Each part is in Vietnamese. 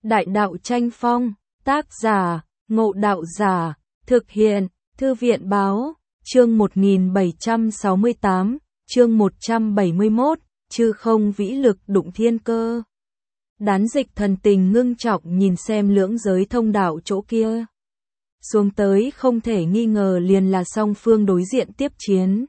Đại đạo tranh phong, tác giả, Ngộ Đạo Giả, thực hiện, Thư viện báo, chương 1768, chương 171, chư không vĩ lực đụng thiên cơ. Đán Dịch thần tình ngưng trọng nhìn xem lưỡng giới thông đạo chỗ kia. Xuống tới không thể nghi ngờ liền là song phương đối diện tiếp chiến.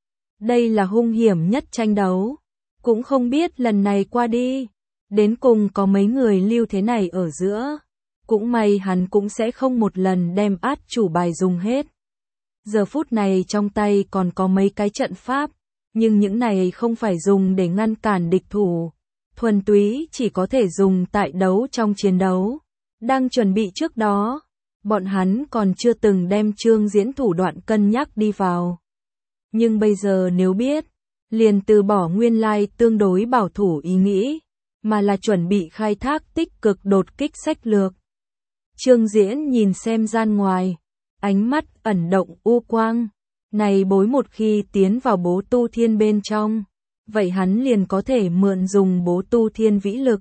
Đây là hung hiểm nhất tranh đấu. Cũng không biết lần này qua đi, đến cùng có mấy người lưu thế này ở giữa. Cũng may hắn cũng sẽ không một lần đem át chủ bài dùng hết. Giờ phút này trong tay còn có mấy cái trận pháp, nhưng những này không phải dùng để ngăn cản địch thủ. Thuần túy chỉ có thể dùng tại đấu trong chiến đấu. Đang chuẩn bị trước đó, bọn hắn còn chưa từng đem Trương Diễn thủ đoạn cân nhắc đi vào. Nhưng bây giờ nếu biết, liền từ bỏ nguyên lai tương đối bảo thủ ý nghĩ, mà là chuẩn bị khai thác tích cực đột kích sách lược. Trương Diễn nhìn xem gian ngoài, ánh mắt ẩn động u quang, này bối một khi tiến vào bố tu thiên bên trong, vậy hắn liền có thể mượn dùng bố tu thiên vĩ lực.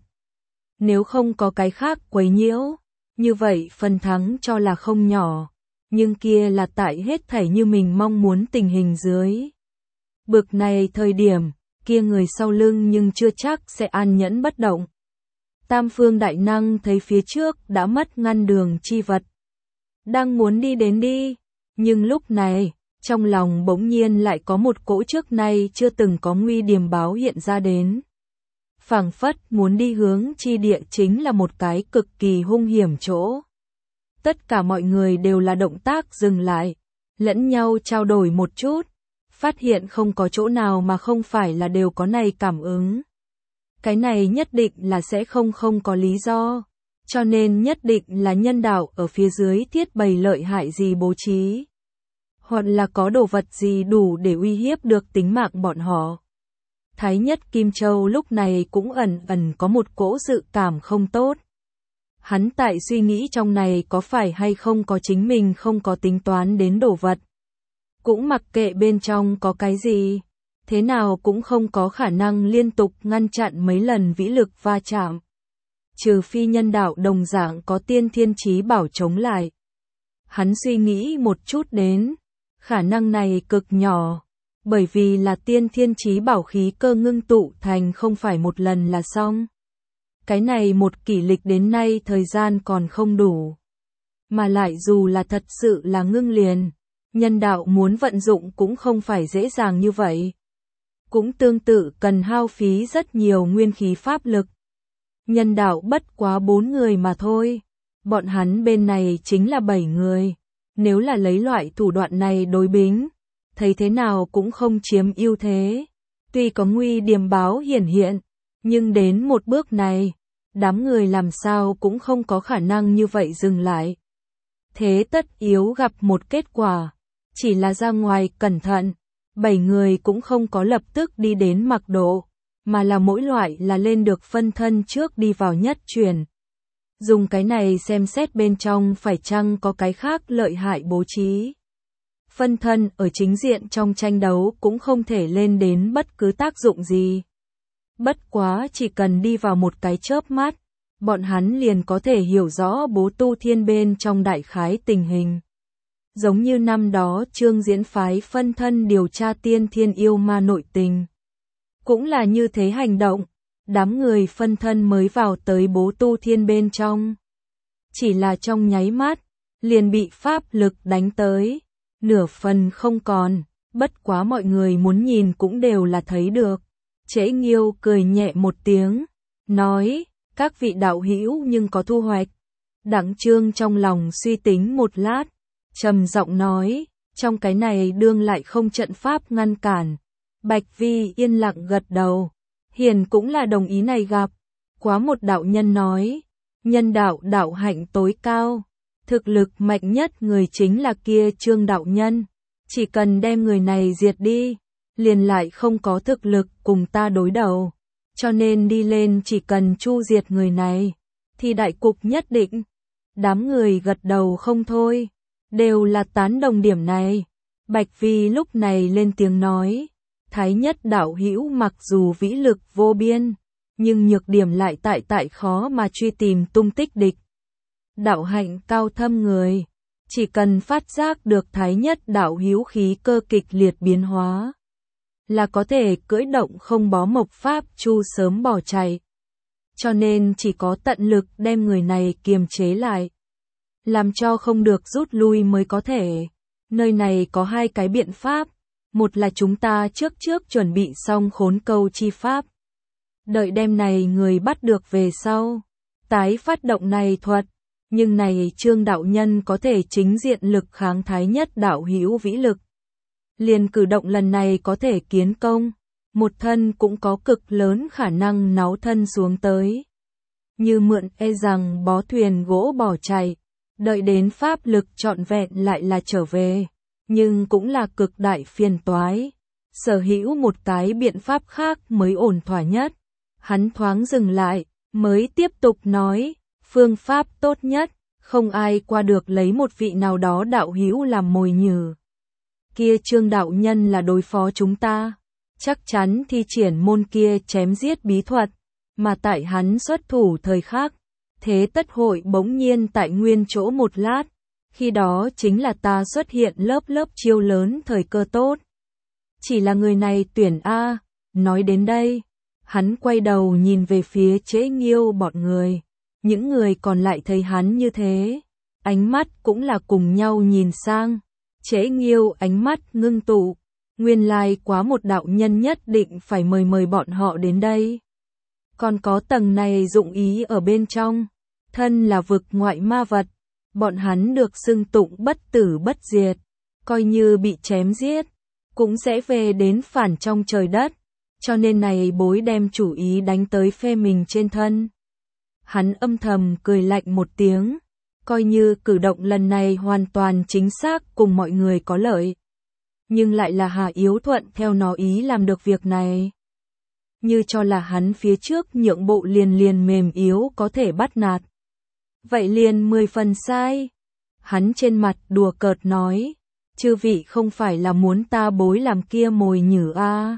Nếu không có cái khác quấy nhiễu, như vậy phần thắng cho là không nhỏ, nhưng kia là tại hết thảy như mình mong muốn tình hình dưới. Bực này thời điểm, kia người sau lưng nhưng chưa chắc sẽ an nhẫn bất động. Tam phương đại năng thấy phía trước đã mất ngăn đường chi vật. Đang muốn đi đến đi, nhưng lúc này, trong lòng bỗng nhiên lại có một cỗ trước nay chưa từng có nguy điềm báo hiện ra đến. Phảng phất muốn đi hướng chi địa chính là một cái cực kỳ hung hiểm chỗ. Tất cả mọi người đều là động tác dừng lại, lẫn nhau trao đổi một chút, phát hiện không có chỗ nào mà không phải là đều có này cảm ứng. Cái này nhất định là sẽ không có lý do, cho nên nhất định là nhân đạo ở phía dưới thiết bày lợi hại gì bố trí. Hoặc là có đồ vật gì đủ để uy hiếp được tính mạng bọn họ. Thái nhất Kim Châu lúc này cũng ẩn có một cỗ dự cảm không tốt. Hắn tại suy nghĩ trong này có phải hay không có chính mình không có tính toán đến đồ vật. Cũng mặc kệ bên trong có cái gì, thế nào cũng không có khả năng liên tục ngăn chặn mấy lần vĩ lực va chạm. Trừ phi nhân đạo đồng dạng có tiên thiên chí bảo chống lại. Hắn suy nghĩ một chút đến, khả năng này cực nhỏ, bởi vì là tiên thiên chí bảo khí cơ ngưng tụ thành không phải một lần là xong. Cái này một kỷ lịch đến nay thời gian còn không đủ. Mà lại dù là thật sự là ngưng liền, nhân đạo muốn vận dụng cũng không phải dễ dàng như vậy. Cũng tương tự cần hao phí rất nhiều nguyên khí pháp lực. Nhân đạo bất quá 4 người mà thôi. Bọn hắn bên này chính là 7 người. Nếu là lấy loại thủ đoạn này đối bính, thấy thế nào cũng không chiếm ưu thế. Tuy có nguy điềm báo hiển hiện, nhưng đến một bước này, đám người làm sao cũng không có khả năng như vậy dừng lại. Thế tất yếu gặp một kết quả, chỉ là ra ngoài cẩn thận, 7 người cũng không có lập tức đi đến mặc độ, mà là mỗi loại là lên được phân thân trước đi vào nhất truyền. Dùng cái này xem xét bên trong phải chăng có cái khác lợi hại bố trí. Phân thân ở chính diện trong tranh đấu cũng không thể lên đến bất cứ tác dụng gì. Bất quá chỉ cần đi vào một cái chớp mắt, bọn hắn liền có thể hiểu rõ bố tu thiên bên trong đại khái tình hình. Giống như năm đó Trương Diễn phái phân thân điều tra tiên thiên yêu ma nội tình. Cũng là như thế hành động, đám người phân thân mới vào tới bố tu thiên bên trong. Chỉ là trong nháy mắt, liền bị pháp lực đánh tới, nửa phần không còn, bất quá mọi người muốn nhìn cũng đều là thấy được. Trễ Nghiêu cười nhẹ một tiếng, nói, các vị đạo hữu nhưng có thu hoạch. Đặng Trương trong lòng suy tính một lát, trầm giọng nói, trong cái này đương lại không trận pháp ngăn cản. Bạch Vi yên lặng gật đầu, hiền cũng là đồng ý này gặp. Quá một đạo nhân nói, nhân đạo đạo hạnh tối cao, thực lực mạnh nhất người chính là kia Trương đạo nhân. Chỉ cần đem người này diệt đi, liền lại không có thực lực cùng ta đối đầu. Cho nên đi lên chỉ cần chu diệt người này, thì đại cục nhất định. Đám người gật đầu không thôi, đều là tán đồng điểm này. Bạch Vi lúc này lên tiếng nói, Thái nhất đạo hữu mặc dù vĩ lực vô biên, nhưng nhược điểm lại tại khó mà truy tìm tung tích địch. Đạo hạnh cao thâm người, chỉ cần phát giác được thái nhất đạo hữu khí cơ kịch liệt biến hóa, là có thể cưỡi động không bó mộc pháp chu sớm bỏ chạy. Cho nên chỉ có tận lực đem người này kiềm chế lại, làm cho không được rút lui mới có thể. Nơi này có hai cái biện pháp, một là chúng ta trước chuẩn bị xong khốn câu chi pháp. Đợi đêm này người bắt được về sau, tái phát động này thuật, nhưng này Trương đạo nhân có thể chính diện lực kháng thái nhất đạo hữu vĩ lực. Liền cử động lần này có thể kiến công, một thân cũng có cực lớn khả năng náo thân xuống tới. Như mượn rằng bó thuyền gỗ bỏ chạy, đợi đến pháp lực trọn vẹn lại là trở về, nhưng cũng là cực đại phiền toái. Sở hữu một cái biện pháp khác mới ổn thỏa nhất. Hắn thoáng dừng lại, mới tiếp tục nói, phương pháp tốt nhất, không ai qua được lấy một vị nào đó đạo hữu làm mồi nhử. Kia Trương đạo nhân là đối phó chúng ta, chắc chắn thi triển môn kia chém giết bí thuật, mà tại hắn xuất thủ thời khắc, thế tất hội bỗng nhiên tại nguyên chỗ một lát, khi đó chính là ta xuất hiện lớp chiêu lớn thời cơ tốt. Chỉ là người này tuyển A, nói đến đây, hắn quay đầu nhìn về phía Trễ Nghiêu bọn người, những người còn lại thấy hắn như thế, ánh mắt cũng là cùng nhau nhìn sang. Trễ Nghiêu ánh mắt ngưng tụ, nguyên lai quá một đạo nhân nhất định phải mời bọn họ đến đây. Còn có tầng này dụng ý ở bên trong, thân là vực ngoại ma vật, bọn hắn được xưng tụng bất tử bất diệt, coi như bị chém giết, cũng sẽ về đến phản trong trời đất, cho nên này bối đem chủ ý đánh tới phe mình trên thân. Hắn âm thầm cười lạnh một tiếng, coi như cử động lần này hoàn toàn chính xác cùng mọi người có lợi. Nhưng lại là Hà Yếu thuận theo nó ý làm được việc này. Như cho là hắn phía trước nhượng bộ liền mềm yếu có thể bắt nạt. Vậy liền 10 phần sai. Hắn trên mặt đùa cợt nói, chư vị không phải là muốn ta bối làm kia mồi nhử a.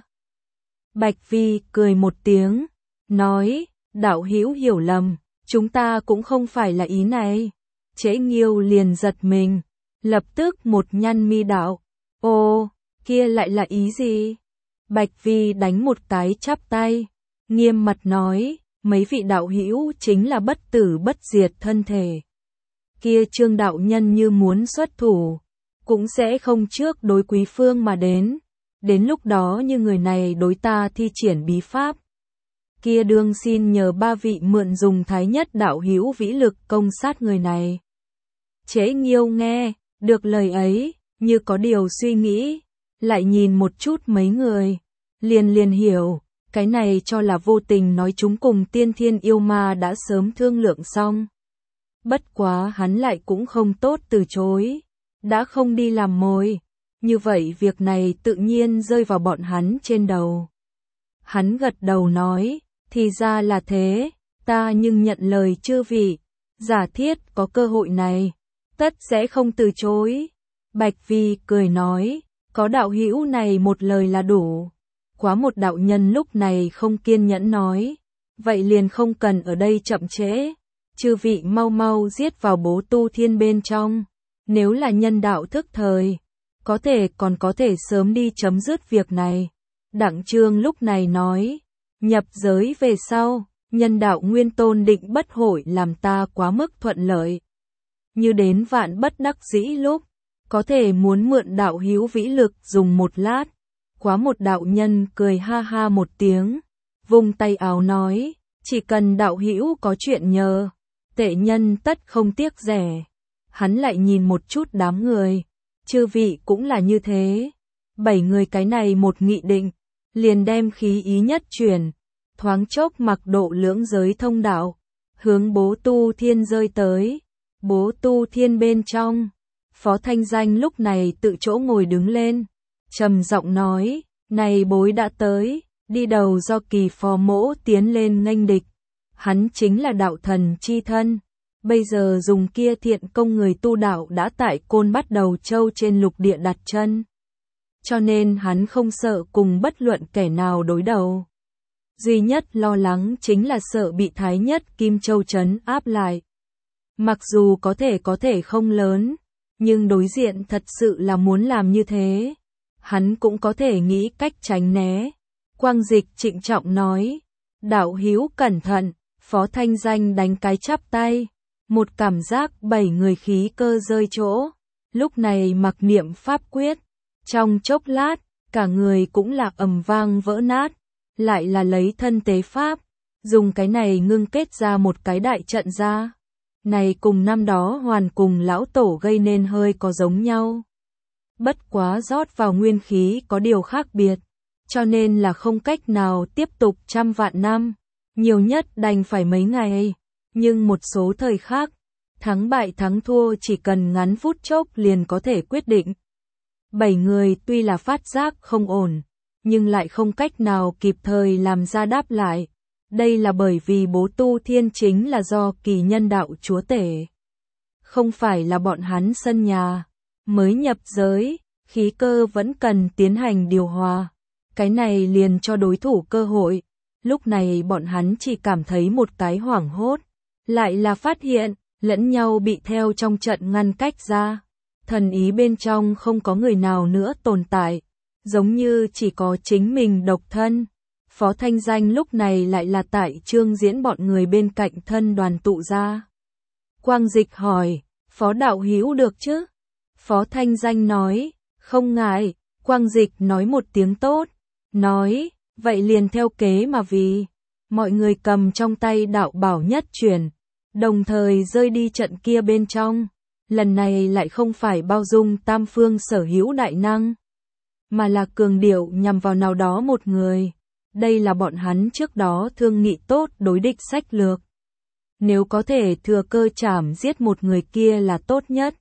Bạch Vi cười một tiếng, nói, đạo hữu hiểu lầm, chúng ta cũng không phải là ý này. Trễ Nghiêu liền giật mình, lập tức một nhăn mi đạo, ô, kia lại là ý gì? Bạch Vi đánh một cái chắp tay, nghiêm mặt nói, mấy vị đạo hữu chính là bất tử bất diệt thân thể. Kia Trương đạo nhân như muốn xuất thủ, cũng sẽ không trước đối quý phương mà đến lúc đó như người này đối ta thi triển bí pháp. Kia đương xin nhờ ba vị mượn dùng thái nhất đạo hữu vĩ lực công sát người này. Trễ Nghiêu nghe, được lời ấy, như có điều suy nghĩ, lại nhìn một chút mấy người, liền hiểu, cái này cho là vô tình nói chúng cùng tiên thiên yêu ma đã sớm thương lượng xong. Bất quá hắn lại cũng không tốt từ chối, đã không đi làm mồi, như vậy việc này tự nhiên rơi vào bọn hắn trên đầu. Hắn gật đầu nói, thì ra là thế, ta nhưng nhận lời chư vị, giả thiết có cơ hội này, tất sẽ không từ chối. Bạch Vi cười nói, có đạo hữu này một lời là đủ. Quá một đạo nhân lúc này không kiên nhẫn nói, vậy liền không cần ở đây chậm trễ, chư vị mau giết vào Bố Tu Thiên bên trong, nếu là nhân đạo thức thời, còn có thể sớm đi chấm dứt việc này. Đặng Trương lúc này nói, nhập giới về sau, nhân đạo nguyên tôn định bất hội làm ta quá mức thuận lợi. Như đến vạn bất đắc dĩ lúc, có thể muốn mượn đạo hữu vĩ lực dùng một lát. Quá một đạo nhân cười ha ha một tiếng, vung tay áo nói, chỉ cần đạo hữu có chuyện nhờ, tệ nhân tất không tiếc rẻ. Hắn lại nhìn một chút đám người, chư vị cũng là như thế. 7 người cái này một nghị định, liền đem khí ý nhất chuyển, thoáng chốc mặc độ lưỡng giới thông đạo, hướng Bố Tu Thiên rơi tới. Bố Tu Thiên bên trong, Phó Thanh Danh lúc này tự chỗ ngồi đứng lên, trầm giọng nói, này bối đã tới, đi đầu do Kỳ Phò Mỗ tiến lên nghênh địch. Hắn chính là đạo thần chi thân, bây giờ dùng kia thiện công người tu đạo đã tại Côn Bắt Đầu Châu trên lục địa đặt chân. Cho nên hắn không sợ cùng bất luận kẻ nào đối đầu. duy nhất lo lắng chính là sợ bị Thái Nhất Kim Châu trấn áp lại. Mặc dù có thể không lớn, nhưng đối diện thật sự là muốn làm như thế. Hắn cũng có thể nghĩ cách tránh né. Quang Dịch trịnh trọng nói, đạo hữu cẩn thận. Phó Thanh Danh đánh cái chắp tay, một cảm giác 7 người khí cơ rơi chỗ. Lúc này mặc niệm pháp quyết, trong chốc lát, cả người cũng là ầm vang vỡ nát, lại là lấy thân tế pháp, dùng cái này ngưng kết ra một cái đại trận ra. Này cùng năm đó hoàn cùng lão tổ gây nên hơi có giống nhau. Bất quá rót vào nguyên khí có điều khác biệt, cho nên là không cách nào tiếp tục trăm vạn năm, nhiều nhất đành phải mấy ngày, nhưng một số thời khác, thắng bại thắng thua chỉ cần ngắn phút chốc liền có thể quyết định. 7 người tuy là phát giác không ổn, nhưng lại không cách nào kịp thời làm ra đáp lại. Đây là bởi vì bố tu thiên chính là do kỳ nhân đạo chúa tể. Không phải là bọn hắn sân nhà, mới nhập giới, khí cơ vẫn cần tiến hành điều hòa. Cái này liền cho đối thủ cơ hội. Lúc này bọn hắn chỉ cảm thấy một cái hoảng hốt. Lại là phát hiện, lẫn nhau bị theo trong trận ngăn cách ra. Thần ý bên trong không có người nào nữa tồn tại. Giống như chỉ có chính mình độc thân. Phó Thanh Danh lúc này lại là tại Trương Diễn bọn người bên cạnh thân đoàn tụ ra. Quang Dịch hỏi, Phó đạo hữu được chứ? Phó Thanh Danh nói, không ngại. Quang Dịch nói một tiếng tốt, nói, vậy liền theo kế mà vì. Mọi người cầm trong tay đạo bảo nhất truyền, đồng thời rơi đi trận kia bên trong. Lần này lại không phải bao dung tam phương sở hữu đại năng, mà là cường điệu nhằm vào nào đó một người. Đây là bọn hắn trước đó thương nghị tốt đối địch sách lược. Nếu có thể thừa cơ chảm giết một người kia là tốt nhất.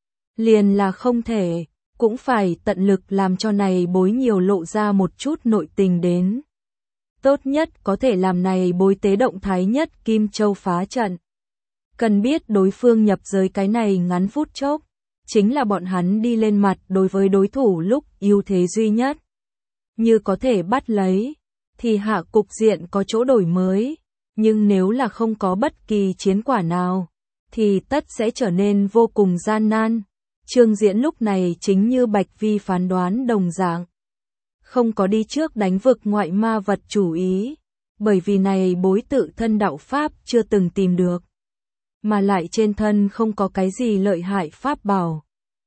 Liền là không thể, cũng phải tận lực làm cho này bối nhiều lộ ra một chút nội tình đến. Tốt nhất có thể làm này bối tế động Thái Nhất Kim Châu phá trận. Cần biết đối phương nhập giới cái này ngắn phút chốc, chính là bọn hắn đi lên mặt đối với đối thủ lúc ưu thế duy nhất. Như có thể bắt lấy, thì hạ cục diện có chỗ đổi mới, nhưng nếu là không có bất kỳ chiến quả nào, thì tất sẽ trở nên vô cùng gian nan. Trương Diễn lúc này chính như Bạch Vi phán đoán đồng dạng. Không có đi trước đánh vực ngoại ma vật chủ ý, bởi vì này bối tự thân đạo pháp chưa từng tìm được. Mà lại trên thân không có cái gì lợi hại pháp bảo.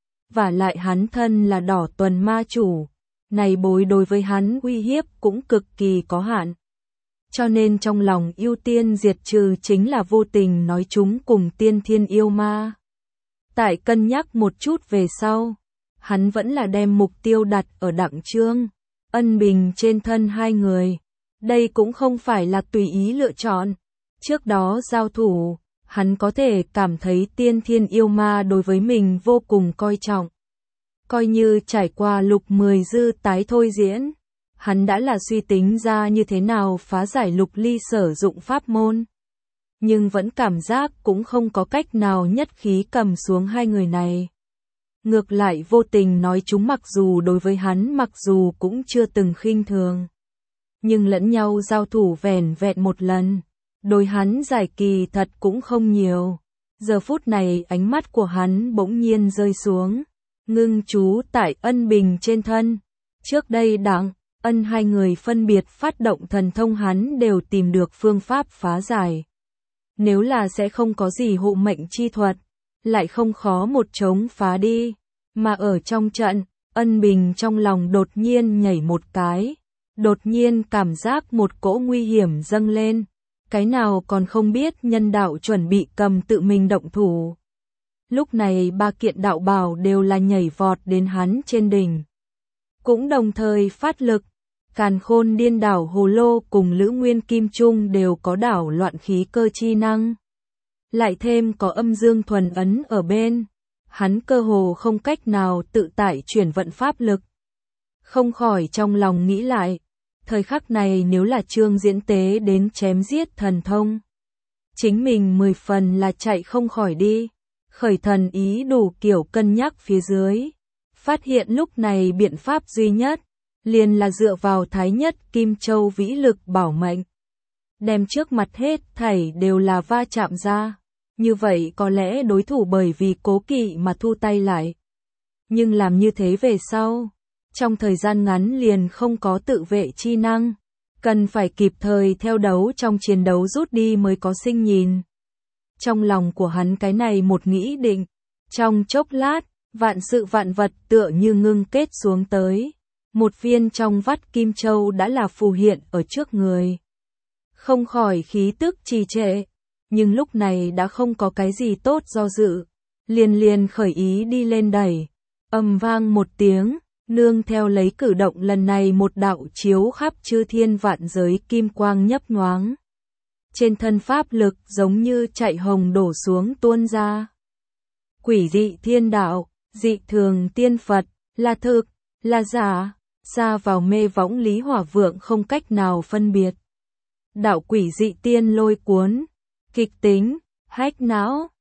Và lại hắn thân là đỏ tuần ma chủ, này bối đối với hắn uy hiếp cũng cực kỳ có hạn. Cho nên trong lòng ưu tiên diệt trừ chính là vô tình nói chúng cùng tiên thiên yêu ma. Tại cân nhắc một chút về sau, hắn vẫn là đem mục tiêu đặt ở Đặng Trương, Ân Bình trên thân hai người. Đây cũng không phải là tùy ý lựa chọn. Trước đó giao thủ, hắn có thể cảm thấy tiên thiên yêu ma đối với mình vô cùng coi trọng. Coi như trải qua lục 10 dư tái thôi diễn, hắn đã là suy tính ra như thế nào phá giải Lục Ly sử dụng pháp môn. Nhưng vẫn cảm giác cũng không có cách nào nhất khí cầm xuống hai người này. Ngược lại vô tình nói chúng mặc dù đối với hắn mặc dù cũng chưa từng khinh thường, nhưng lẫn nhau giao thủ vẻn vẹn một lần, đối hắn giải kỳ thật cũng không nhiều. Giờ phút này ánh mắt của hắn bỗng nhiên rơi xuống, ngưng chú tại Ân Bình trên thân. Trước đây Đặng, Ân hai người phân biệt phát động thần thông hắn đều tìm được phương pháp phá giải. Nếu là sẽ không có gì hộ mệnh chi thuật, lại không khó một trống phá đi. Mà ở trong trận, Ân Bình trong lòng đột nhiên nhảy một cái. Đột nhiên cảm giác một cỗ nguy hiểm dâng lên. Cái nào còn không biết nhân đạo chuẩn bị cầm tự mình động thủ. Lúc này ba kiện đạo bào đều là nhảy vọt đến hắn trên đỉnh. Cũng đồng thời phát lực. Càn Khôn Điên Đảo Hồ Lô cùng Lữ Nguyên Kim Trung đều có đảo loạn khí cơ chi năng. Lại thêm có âm dương thuần ấn ở bên. Hắn cơ hồ không cách nào tự tại chuyển vận pháp lực. Không khỏi trong lòng nghĩ lại. Thời khắc này nếu là Trương Diễn tế đến chém giết thần thông, chính mình 10 phần là chạy không khỏi đi. Khởi thần ý đủ kiểu cân nhắc phía dưới. Phát hiện lúc này biện pháp duy nhất liền là dựa vào Thái Nhất Kim Châu vĩ lực bảo mệnh. Đem trước mặt hết thảy đều là va chạm ra. Như vậy có lẽ đối thủ bởi vì cố kỵ mà thu tay lại. Nhưng làm như thế về sau, trong thời gian ngắn liền không có tự vệ chi năng. Cần phải kịp thời theo đấu trong chiến đấu rút đi mới có sinh nhìn. Trong lòng của hắn cái này một nghĩ định. Trong chốc lát, vạn sự vạn vật tựa như ngưng kết xuống tới. Một viên trong vắt kim châu đã là phù hiện ở trước người. Không khỏi khí tức trì trệ. Nhưng lúc này đã không có cái gì tốt do dự. Liền khởi ý đi lên đẩy. Ầm vang một tiếng. Nương theo lấy cử động lần này một đạo chiếu khắp chư thiên vạn giới kim quang nhấp nhoáng. Trên thân pháp lực giống như chạy hồng đổ xuống tuôn ra. Quỷ dị thiên đạo, dị thường tiên Phật, là thực, là giả, xa vào mê võng Lý Hỏa Vượng không cách nào phân biệt. Đạo quỷ dị tiên lôi cuốn, kịch tính, hách não,